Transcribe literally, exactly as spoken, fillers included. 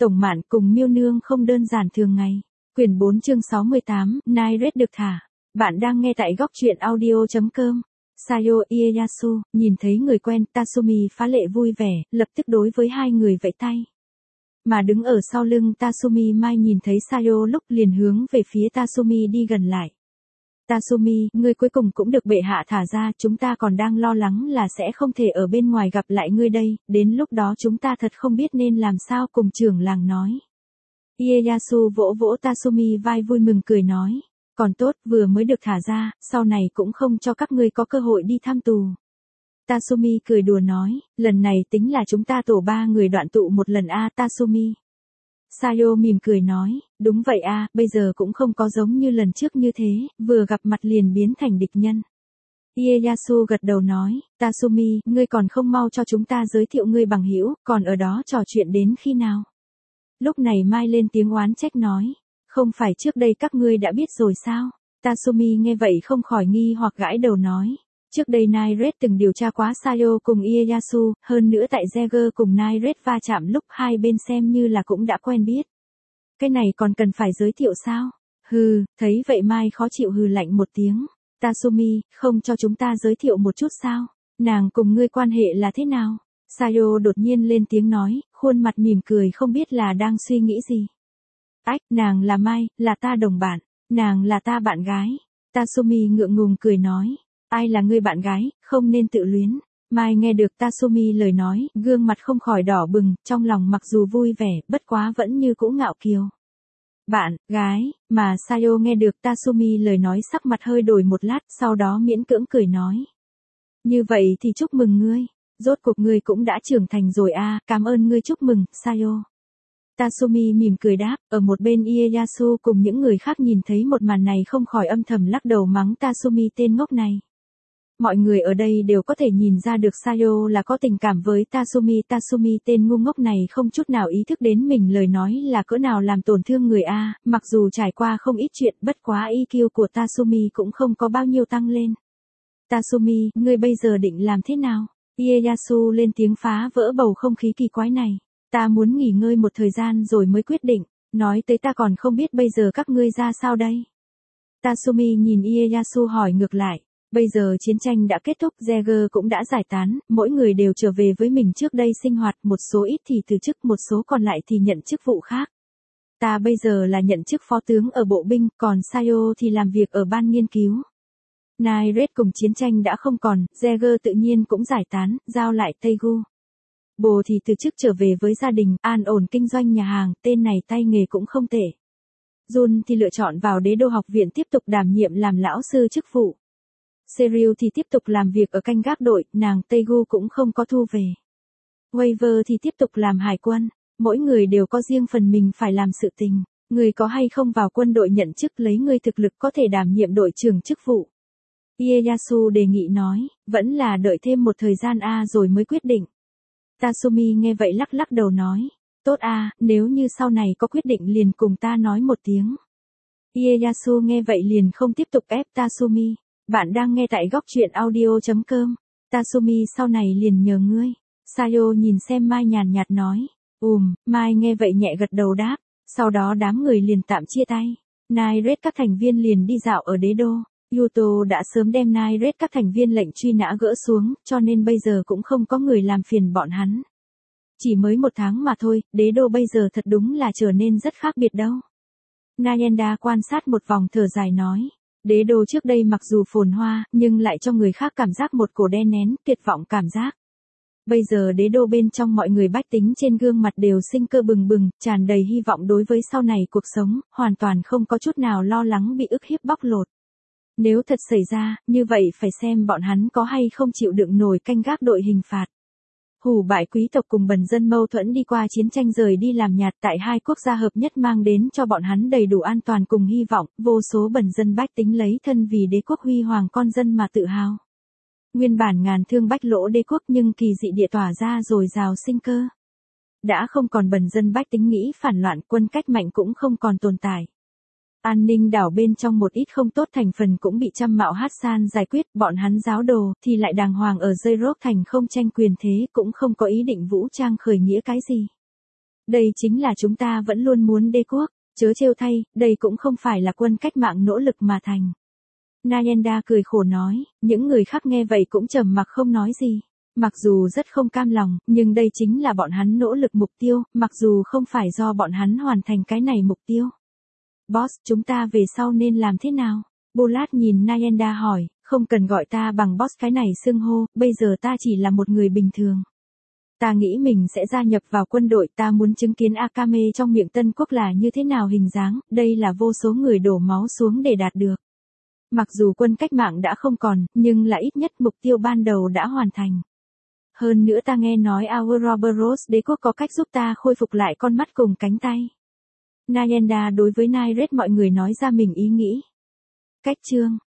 Tổng Mạn cùng Miêu Nương không đơn giản thường ngày. Quyển bốn chương sáu mươi tám, Nai-Red được thả. Bạn đang nghe tại góc truyện audio chấm com. Sayo Ieyasu, nhìn thấy người quen, Tatsumi phá lệ vui vẻ, lập tức đối với hai người vẫy tay. Mà đứng ở sau lưng Tatsumi Mai nhìn thấy Sayo lúc liền hướng về phía Tatsumi đi gần lại. Tatsumi, ngươi cuối cùng cũng được bệ hạ thả ra, chúng ta còn đang lo lắng là sẽ không thể ở bên ngoài gặp lại ngươi đây, đến lúc đó chúng ta thật không biết nên làm sao cùng trưởng làng nói. Ieyasu vỗ vỗ Tatsumi vai vui mừng cười nói, còn tốt vừa mới được thả ra, sau này cũng không cho các ngươi có cơ hội đi thăm tù. Tatsumi cười đùa nói, lần này tính là chúng ta tổ ba người đoạn tụ một lần a Tatsumi. Sayo mỉm cười nói, đúng vậy a, bây giờ cũng không có giống như lần trước như thế, vừa gặp mặt liền biến thành địch nhân. Ieyasu gật đầu nói, Tatsumi, ngươi còn không mau cho chúng ta giới thiệu ngươi bằng hữu, còn ở đó trò chuyện đến khi nào? Lúc này Mai lên tiếng oán trách nói, không phải trước đây các ngươi đã biết rồi sao? Tatsumi nghe vậy không khỏi nghi hoặc gãi đầu nói. Trước đây Nai-Red từng điều tra quá Sayo cùng Ieyasu, hơn nữa tại Jaeger cùng Nai-Red va chạm lúc hai bên xem như là cũng đã quen biết. Cái này còn cần phải giới thiệu sao? Hừ, thấy vậy Mai khó chịu hừ lạnh một tiếng. Tatsumi, không cho chúng ta giới thiệu một chút sao? Nàng cùng ngươi quan hệ là thế nào? Sayo đột nhiên lên tiếng nói, khuôn mặt mỉm cười không biết là đang suy nghĩ gì. Ách, nàng là Mai, là ta đồng bạn, nàng là ta bạn gái. Tatsumi ngượng ngùng cười nói. Ai là người bạn gái, không nên tự luyến. Mai nghe được Tatsumi lời nói, gương mặt không khỏi đỏ bừng, trong lòng mặc dù vui vẻ, bất quá vẫn như cũ ngạo kiều. Bạn, gái, mà Sayo nghe được Tatsumi lời nói sắc mặt hơi đổi một lát, sau đó miễn cưỡng cười nói. Như vậy thì chúc mừng ngươi, rốt cuộc ngươi cũng đã trưởng thành rồi a, cảm ơn ngươi chúc mừng, Sayo. Tatsumi mỉm cười đáp, ở một bên Ieyasu cùng những người khác nhìn thấy một màn này không khỏi âm thầm lắc đầu mắng Tatsumi tên ngốc này. Mọi người ở đây đều có thể nhìn ra được Sayo là có tình cảm với Tatsumi. Tatsumi tên ngu ngốc này không chút nào ý thức đến mình lời nói là cỡ nào làm tổn thương người A, mặc dù trải qua không ít chuyện, bất quá i kiu của Tatsumi cũng không có bao nhiêu tăng lên. Tatsumi, ngươi bây giờ định làm thế nào? Ieyasu lên tiếng phá vỡ bầu không khí kỳ quái này. Ta muốn nghỉ ngơi một thời gian rồi mới quyết định, nói tới ta còn không biết bây giờ các ngươi ra sao đây? Tatsumi nhìn Ieyasu hỏi ngược lại. Bây giờ chiến tranh đã kết thúc, Jaeger cũng đã giải tán, mỗi người đều trở về với mình trước đây sinh hoạt, một số ít thì từ chức, một số còn lại thì nhận chức vụ khác. Ta bây giờ là nhận chức phó tướng ở bộ binh, còn Sayo thì làm việc ở ban nghiên cứu. Nai-Red cùng chiến tranh đã không còn, Jaeger tự nhiên cũng giải tán, giao lại Taegu. Bồ thì từ chức trở về với gia đình, an ổn kinh doanh nhà hàng, tên này tay nghề cũng không tệ. Jun thì lựa chọn vào đế đô học viện tiếp tục đảm nhiệm làm lão sư chức vụ. Serial thì tiếp tục làm việc ở canh gác đội, nàng Taegu cũng không có thu về. Waver thì tiếp tục làm hải quân, mỗi người đều có riêng phần mình phải làm sự tình, người có hay không vào quân đội nhận chức lấy người thực lực có thể đảm nhiệm đội trưởng chức vụ. Ieyasu đề nghị nói, vẫn là đợi thêm một thời gian a rồi mới quyết định. Tatsumi nghe vậy lắc lắc đầu nói, tốt a, nếu như sau này có quyết định liền cùng ta nói một tiếng. Ieyasu nghe vậy liền không tiếp tục ép Tatsumi. Bạn đang nghe tại góc truyện audio chấm com. Tatsumi sau này liền nhờ ngươi. Sayo nhìn xem Mai nhàn nhạt nói. Ùm, Mai nghe vậy nhẹ gật đầu đáp. Sau đó đám người liền tạm chia tay. Nai-Red các thành viên liền đi dạo ở đế đô. Yuto đã sớm đem Nai-Red các thành viên lệnh truy nã gỡ xuống, cho nên bây giờ cũng không có người làm phiền bọn hắn. Chỉ mới một tháng mà thôi, đế đô bây giờ thật đúng là trở nên rất khác biệt đâu. Nayenda quan sát một vòng thở dài nói. Đế đô trước đây mặc dù phồn hoa, nhưng lại cho người khác cảm giác một cổ đen nén, tuyệt vọng cảm giác. Bây giờ đế đô bên trong mọi người bách tính trên gương mặt đều sinh cơ bừng bừng, tràn đầy hy vọng đối với sau này cuộc sống, hoàn toàn không có chút nào lo lắng bị ức hiếp bóc lột. Nếu thật xảy ra, như vậy phải xem bọn hắn có hay không chịu đựng nổi canh gác đội hình phạt. Hủ bại quý tộc cùng bần dân mâu thuẫn đi qua chiến tranh rời đi làm nhạt tại hai quốc gia hợp nhất mang đến cho bọn hắn đầy đủ an toàn cùng hy vọng, vô số bần dân bách tính lấy thân vì đế quốc huy hoàng con dân mà tự hào. Nguyên bản ngàn thương bách lỗ đế quốc nhưng kỳ dị địa tỏa ra rồi rào sinh cơ. Đã không còn bần dân bách tính nghĩ phản loạn, quân cách mạnh cũng không còn tồn tại. An ninh đảo bên trong một ít không tốt thành phần cũng bị trăm mạo Hassan giải quyết, bọn hắn giáo đồ thì lại đàng hoàng ở dây rốt thành không tranh quyền thế, cũng không có ý định vũ trang khởi nghĩa cái gì. Đây chính là chúng ta vẫn luôn muốn đế quốc, chớ trêu thay, đây cũng không phải là quân cách mạng nỗ lực mà thành. Nayenda cười khổ nói, những người khác nghe vậy cũng trầm mặc không nói gì. Mặc dù rất không cam lòng, nhưng đây chính là bọn hắn nỗ lực mục tiêu, mặc dù không phải do bọn hắn hoàn thành cái này mục tiêu. Boss, chúng ta về sau nên làm thế nào? Bulat nhìn Nayenda hỏi, không cần gọi ta bằng boss cái này xưng hô, bây giờ ta chỉ là một người bình thường. Ta nghĩ mình sẽ gia nhập vào quân đội, ta muốn chứng kiến Akame trong miệng Tân Quốc là như thế nào hình dáng, đây là vô số người đổ máu xuống để đạt được. Mặc dù quân cách mạng đã không còn, nhưng là ít nhất mục tiêu ban đầu đã hoàn thành. Hơn nữa ta nghe nói Ouroboros đế quốc có cách giúp ta khôi phục lại con mắt cùng cánh tay. Nayenda đối với Nairet mọi người nói ra mình ý nghĩ. Cách chương